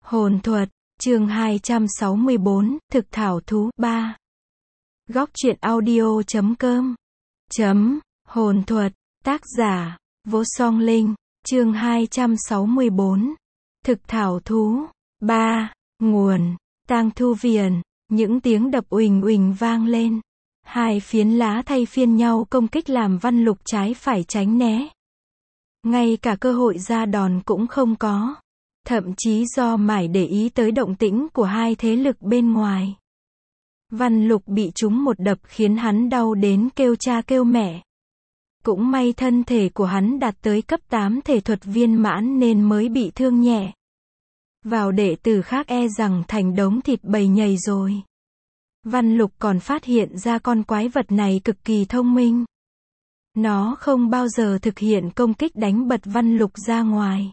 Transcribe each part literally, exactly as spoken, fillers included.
Hồn thuật, chương hai trăm sáu mươi bốn, thực thảo thú, ba. Góc truyện audio chấm com. Chấm, hồn thuật, tác giả, Vô Song Linh, chương hai trăm sáu mươi bốn. Thực thảo thú, ba. Nguồn, Tang Thu Viền, những tiếng đập uỳnh uỳnh vang lên. Hai phiến lá thay phiên nhau công kích làm Văn Lục trái phải tránh né. Ngay cả cơ hội ra đòn cũng không có. Thậm chí do mải để ý tới động tĩnh của hai thế lực bên ngoài. Văn Lục bị trúng một đập khiến hắn đau đến kêu cha kêu mẹ. Cũng may thân thể của hắn đạt tới cấp tám thể thuật viên mãn nên mới bị thương nhẹ. Vào đệ tử khác e rằng thành đống thịt bầy nhầy rồi. Văn Lục còn phát hiện ra con quái vật này cực kỳ thông minh. Nó không bao giờ thực hiện công kích đánh bật Văn Lục ra ngoài.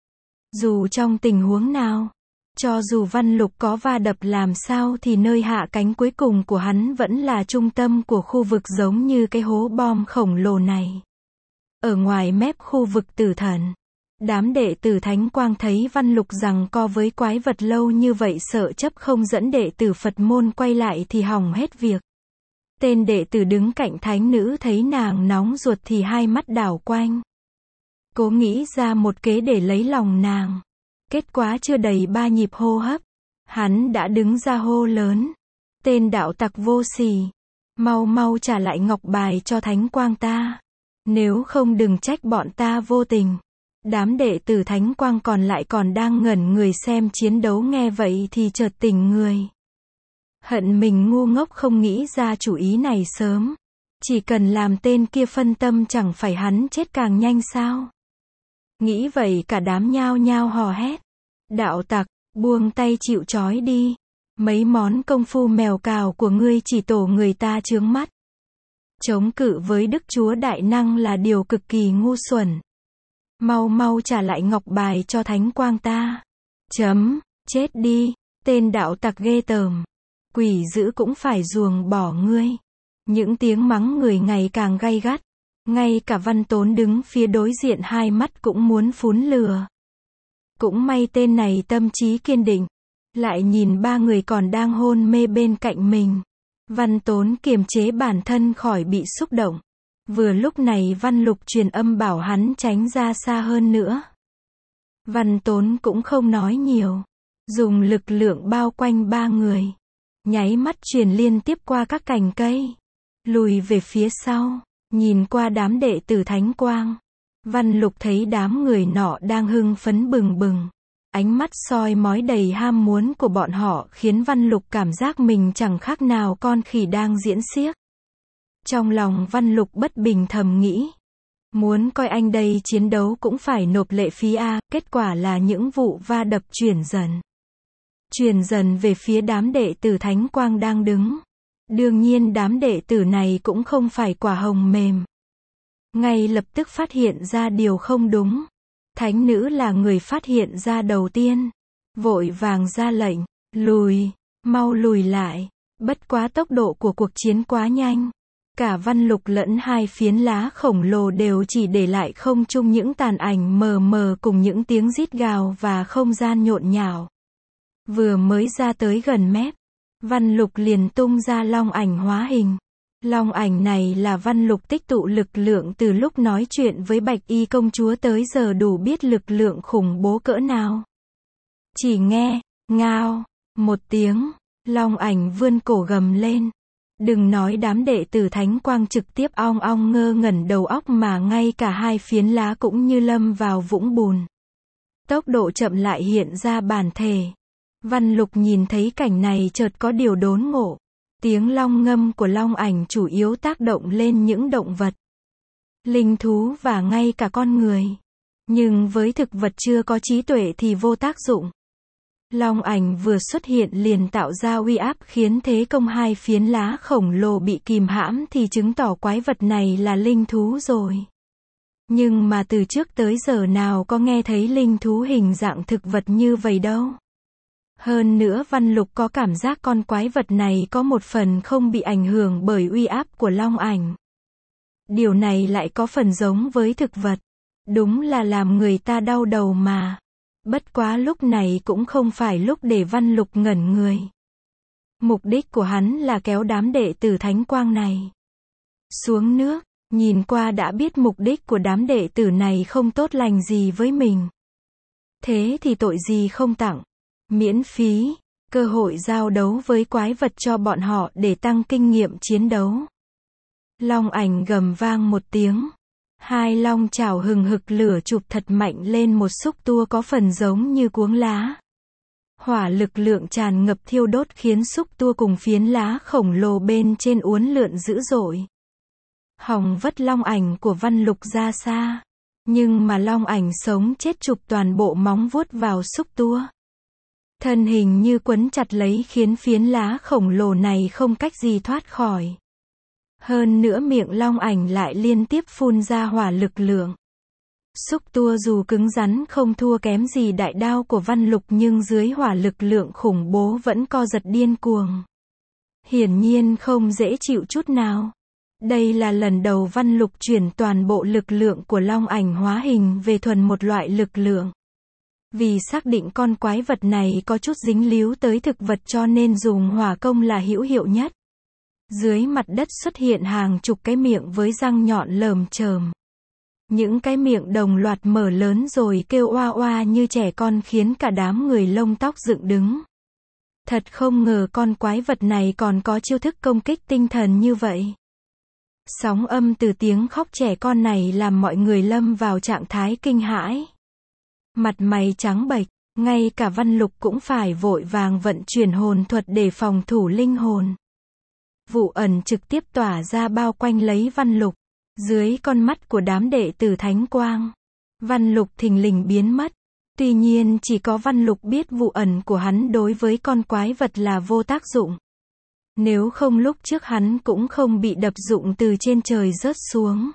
Dù trong tình huống nào, cho dù Văn Lục có va đập làm sao thì nơi hạ cánh cuối cùng của hắn vẫn là trung tâm của khu vực giống như cái hố bom khổng lồ này. Ở ngoài mép khu vực tử thần, đám đệ tử Thánh Quang thấy Văn Lục giằng co với quái vật lâu như vậy sợ chấp không dẫn đệ tử Phật môn quay lại thì hỏng hết việc. Tên đệ tử đứng cạnh thánh nữ thấy nàng nóng ruột thì hai mắt đảo quanh. Cố nghĩ ra một kế để lấy lòng nàng. Kết quả chưa đầy ba nhịp hô hấp, hắn đã đứng ra hô lớn. Tên đạo tặc vô sỉ, mau mau trả lại ngọc bài cho Thánh Quang ta. Nếu không đừng trách bọn ta vô tình. Đám đệ tử Thánh Quang còn lại còn đang ngẩn người xem chiến đấu nghe vậy thì chợt tỉnh người. Hận mình ngu ngốc không nghĩ ra chủ ý này sớm. Chỉ cần làm tên kia phân tâm chẳng phải hắn chết càng nhanh sao. Nghĩ vậy cả đám nhao nhao hò hét. Đạo tặc, buông tay chịu trói đi. Mấy món công phu mèo cào của ngươi chỉ tổ người ta chướng mắt. Chống cự với Đức Chúa Đại Năng là điều cực kỳ ngu xuẩn. Mau mau trả lại ngọc bài cho Thánh Quang ta. Chấm, chết đi, tên đạo tặc ghê tởm. Quỷ dữ cũng phải ruồng bỏ ngươi. Những tiếng mắng người ngày càng gay gắt. Ngay cả Văn Tốn đứng phía đối diện hai mắt cũng muốn phún lửa. Cũng may tên này tâm trí kiên định. Lại nhìn ba người còn đang hôn mê bên cạnh mình. Văn Tốn kiềm chế bản thân khỏi bị xúc động. Vừa lúc này Văn Lục truyền âm bảo hắn tránh ra xa hơn nữa. Văn Tốn cũng không nói nhiều. Dùng lực lượng bao quanh ba người. Nháy mắt truyền liên tiếp qua các cành cây. Lùi về phía sau. Nhìn qua đám đệ tử Thánh Quang. Văn Lục thấy đám người nọ đang hưng phấn bừng bừng. Ánh mắt soi mói đầy ham muốn của bọn họ khiến Văn Lục cảm giác mình chẳng khác nào con khỉ đang diễn xiếc. Trong lòng Văn Lục bất bình thầm nghĩ. Muốn coi anh đây chiến đấu cũng phải nộp lệ phí a. Kết quả là những vụ va đập chuyển dần. Chuyển dần về phía đám đệ tử Thánh Quang đang đứng. Đương nhiên đám đệ tử này cũng không phải quả hồng mềm. Ngay lập tức phát hiện ra điều không đúng. Thánh nữ là người phát hiện ra đầu tiên. Vội vàng ra lệnh, lùi, mau lùi lại. Bất quá tốc độ của cuộc chiến quá nhanh. Cả Văn Lục lẫn hai phiến lá khổng lồ đều chỉ để lại không trung những tàn ảnh mờ mờ cùng những tiếng rít gào và không gian nhộn nhạo. Vừa mới ra tới gần mép, Văn Lục liền tung ra long ảnh hóa hình. Long ảnh này là Văn Lục tích tụ lực lượng từ lúc nói chuyện với Bạch Y công chúa tới giờ đủ biết lực lượng khủng bố cỡ nào. Chỉ nghe, ngao, một tiếng, long ảnh vươn cổ gầm lên. Đừng nói đám đệ tử Thánh Quang trực tiếp ong ong ngơ ngẩn đầu óc mà ngay cả hai phiến lá cũng như lâm vào vũng bùn. Tốc độ chậm lại hiện ra bản thể. Văn Lục nhìn thấy cảnh này chợt có điều đốn ngộ. Tiếng long ngâm của long ảnh chủ yếu tác động lên những động vật, linh thú và ngay cả con người. Nhưng với thực vật chưa có trí tuệ thì vô tác dụng. Long ảnh vừa xuất hiện liền tạo ra uy áp khiến thế công hai phiến lá khổng lồ bị kìm hãm thì chứng tỏ quái vật này là linh thú rồi. Nhưng mà từ trước tới giờ nào có nghe thấy linh thú hình dạng thực vật như vậy đâu. Hơn nữa Văn Lục có cảm giác con quái vật này có một phần không bị ảnh hưởng bởi uy áp của long ảnh. Điều này lại có phần giống với thực vật. Đúng là làm người ta đau đầu mà. Bất quá lúc này cũng không phải lúc để Văn Lục ngẩn người. Mục đích của hắn là kéo đám đệ tử Thánh Quang này xuống nước, nhìn qua đã biết mục đích của đám đệ tử này không tốt lành gì với mình. Thế thì tội gì không tặng, miễn phí, cơ hội giao đấu với quái vật cho bọn họ để tăng kinh nghiệm chiến đấu. Long ảnh gầm vang một tiếng. Hai long chảo hừng hực lửa chụp thật mạnh lên một xúc tua có phần giống như cuống lá. Hỏa lực lượng tràn ngập thiêu đốt khiến xúc tua cùng phiến lá khổng lồ bên trên uốn lượn dữ dội. Hòng vất long ảnh của Văn Lục ra xa. Nhưng mà long ảnh sống chết chụp toàn bộ móng vuốt vào xúc tua. Thân hình như quấn chặt lấy khiến phiến lá khổng lồ này không cách gì thoát khỏi. Hơn nữa miệng long ảnh lại liên tiếp phun ra hỏa lực lượng. Xúc tua dù cứng rắn không thua kém gì đại đao của Văn Lục nhưng dưới hỏa lực lượng khủng bố vẫn co giật điên cuồng. Hiển nhiên không dễ chịu chút nào. Đây là lần đầu Văn Lục chuyển toàn bộ lực lượng của long ảnh hóa hình về thuần một loại lực lượng. Vì xác định con quái vật này có chút dính líu tới thực vật cho nên dùng hỏa công là hữu hiệu nhất. Dưới mặt đất xuất hiện hàng chục cái miệng với răng nhọn lởm chởm. Những cái miệng đồng loạt mở lớn rồi kêu oa oa như trẻ con khiến cả đám người lông tóc dựng đứng. Thật không ngờ con quái vật này còn có chiêu thức công kích tinh thần như vậy. Sóng âm từ tiếng khóc trẻ con này làm mọi người lâm vào trạng thái kinh hãi. Mặt mày trắng bệch, ngay cả Văn Lục cũng phải vội vàng vận chuyển hồn thuật để phòng thủ linh hồn. Vụ ẩn trực tiếp tỏa ra bao quanh lấy Văn Lục. Dưới con mắt của đám đệ tử Thánh Quang, Văn Lục thình lình biến mất. Tuy nhiên chỉ có Văn Lục biết vụ ẩn của hắn đối với con quái vật là vô tác dụng. Nếu không lúc trước hắn cũng không bị đập dụng từ trên trời rớt xuống.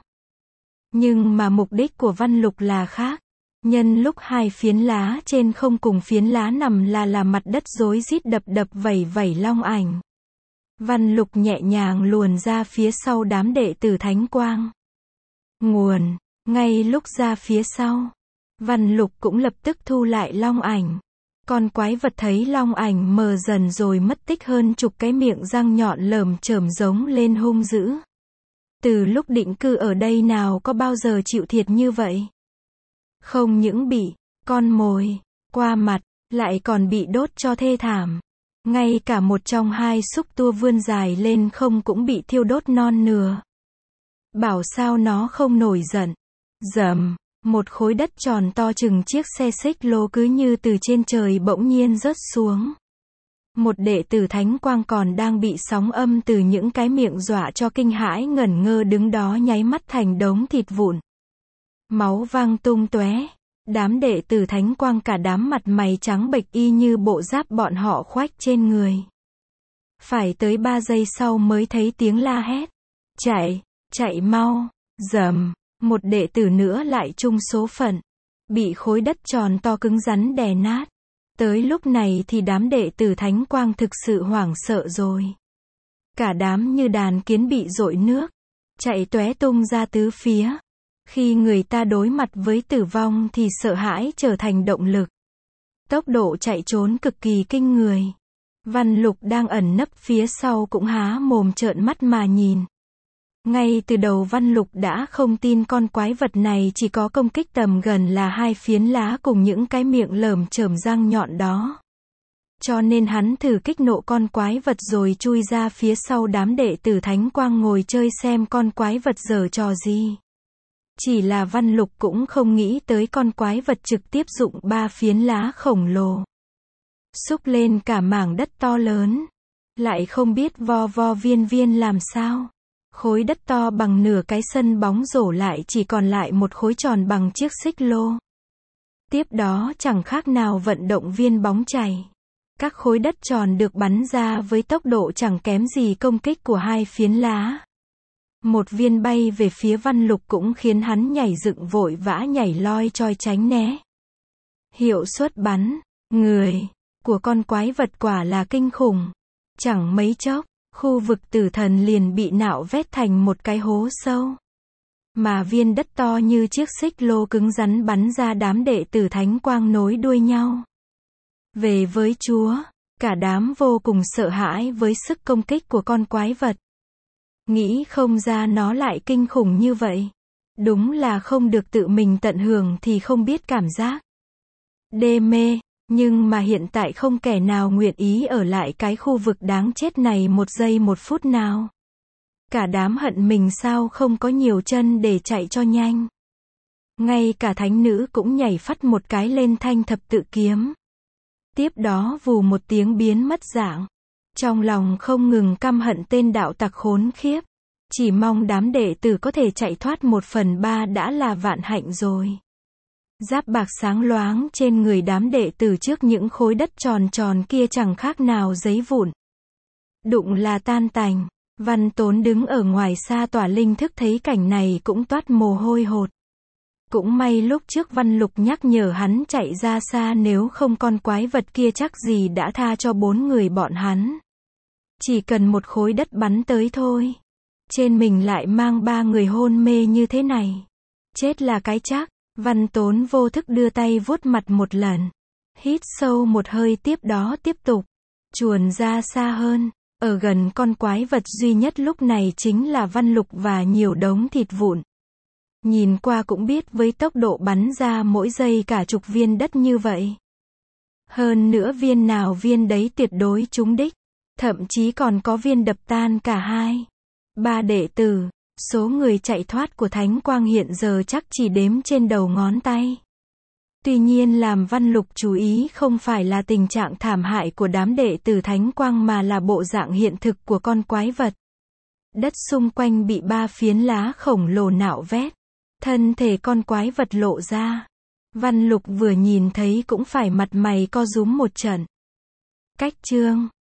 Nhưng mà mục đích của Văn Lục là khác. Nhân lúc hai phiến lá trên không cùng phiến lá nằm là là mặt đất rối rít đập đập vẩy vẩy long ảnh. Văn Lục nhẹ nhàng luồn ra phía sau đám đệ tử Thánh Quang. Nguồn, ngay lúc ra phía sau, Văn Lục cũng lập tức thu lại long ảnh. Con quái vật thấy long ảnh mờ dần rồi mất tích hơn chục cái miệng răng nhọn lởm chởm giống lên hung dữ. Từ lúc định cư ở đây nào có bao giờ chịu thiệt như vậy. Không những bị con mồi qua mặt, lại còn bị đốt cho thê thảm. Ngay cả một trong hai xúc tua vươn dài lên không cũng bị thiêu đốt non nửa. Bảo sao nó không nổi giận. Rầm, một khối đất tròn to chừng chiếc xe xích lô cứ như từ trên trời bỗng nhiên rớt xuống. Một đệ tử Thánh Quang còn đang bị sóng âm từ những cái miệng dọa cho kinh hãi ngẩn ngơ đứng đó nháy mắt thành đống thịt vụn. Máu văng tung tóe. Đám đệ tử Thánh Quang cả đám mặt mày trắng bệch y như bộ giáp bọn họ khoác trên người. Phải tới ba giây sau mới thấy tiếng la hét. Chạy, chạy mau, rầm, một đệ tử nữa lại chung số phận. Bị khối đất tròn to cứng rắn đè nát. Tới lúc này thì đám đệ tử Thánh Quang thực sự hoảng sợ rồi. Cả đám như đàn kiến bị dội nước. Chạy tóe tung ra tứ phía. Khi người ta đối mặt với tử vong thì sợ hãi trở thành động lực. Tốc độ chạy trốn cực kỳ kinh người. Văn Lục đang ẩn nấp phía sau cũng há mồm trợn mắt mà nhìn. Ngay từ đầu Văn Lục đã không tin con quái vật này chỉ có công kích tầm gần là hai phiến lá cùng những cái miệng lởm chởm răng nhọn đó. Cho nên hắn thử kích nộ con quái vật rồi chui ra phía sau đám đệ tử Thánh Quang ngồi chơi xem con quái vật giở trò gì. Chỉ là Văn Lục cũng không nghĩ tới con quái vật trực tiếp dụng ba phiến lá khổng lồ. Xúc lên cả mảng đất to lớn. Lại không biết vo vo viên viên làm sao. Khối đất to bằng nửa cái sân bóng rổ lại chỉ còn lại một khối tròn bằng chiếc xích lô. Tiếp đó chẳng khác nào vận động viên bóng chày. Các khối đất tròn được bắn ra với tốc độ chẳng kém gì công kích của hai phiến lá. Một viên bay về phía Văn Lục cũng khiến hắn nhảy dựng vội vã nhảy loi choi tránh né. Hiệu suất bắn, người, của con quái vật quả là kinh khủng. Chẳng mấy chốc, khu vực tử thần liền bị nạo vét thành một cái hố sâu. mà viên đất to như chiếc xích lô cứng rắn bắn ra đám đệ tử thánh quang nối đuôi nhau. Về với Chúa, cả đám vô cùng sợ hãi với sức công kích của con quái vật. Nghĩ không ra nó lại kinh khủng như vậy. Đúng là không được tự mình tận hưởng thì không biết cảm giác đê mê, nhưng mà hiện tại không kẻ nào nguyện ý ở lại cái khu vực đáng chết này một giây một phút nào. Cả đám hận mình sao không có nhiều chân để chạy cho nhanh. Ngay cả thánh nữ cũng nhảy phắt một cái lên thanh thập tự kiếm. Tiếp đó vù một tiếng biến mất dạng. Trong lòng không ngừng căm hận tên đạo tặc khốn khiếp. Chỉ mong đám đệ tử có thể chạy thoát một phần ba đã là vạn hạnh rồi. Giáp bạc sáng loáng trên người đám đệ tử trước những khối đất tròn tròn kia chẳng khác nào giấy vụn. Đụng là tan tành. Văn Tốn đứng ở ngoài xa tỏa linh thức thấy cảnh này cũng toát mồ hôi hột. Cũng may lúc trước Văn Lục nhắc nhở hắn chạy ra xa, nếu không con quái vật kia chắc gì đã tha cho bốn người bọn hắn. Chỉ cần một khối đất bắn tới thôi. Trên mình lại mang ba người hôn mê như thế này. Chết là cái chắc. Văn Tốn vô thức đưa tay vuốt mặt một lần. Hít sâu một hơi, tiếp đó tiếp tục chuồn ra xa hơn. Ở gần con quái vật duy nhất lúc này chính là Văn Lục và nhiều đống thịt vụn. Nhìn qua cũng biết với tốc độ bắn ra mỗi giây cả chục viên đất như vậy. Hơn nữa viên nào viên đấy tuyệt đối trúng đích. Thậm chí còn có viên đập tan cả hai. Ba đệ tử, số người chạy thoát của Thánh Quang hiện giờ chắc chỉ đếm trên đầu ngón tay. Tuy nhiên làm Văn Lục chú ý không phải là tình trạng thảm hại của đám đệ tử Thánh Quang mà là bộ dạng hiện thực của con quái vật. Đất xung quanh bị ba phiến lá khổng lồ nạo vét. Thân thể con quái vật lộ ra. Văn Lục vừa nhìn thấy cũng phải mặt mày co rúm một trận. Cách chương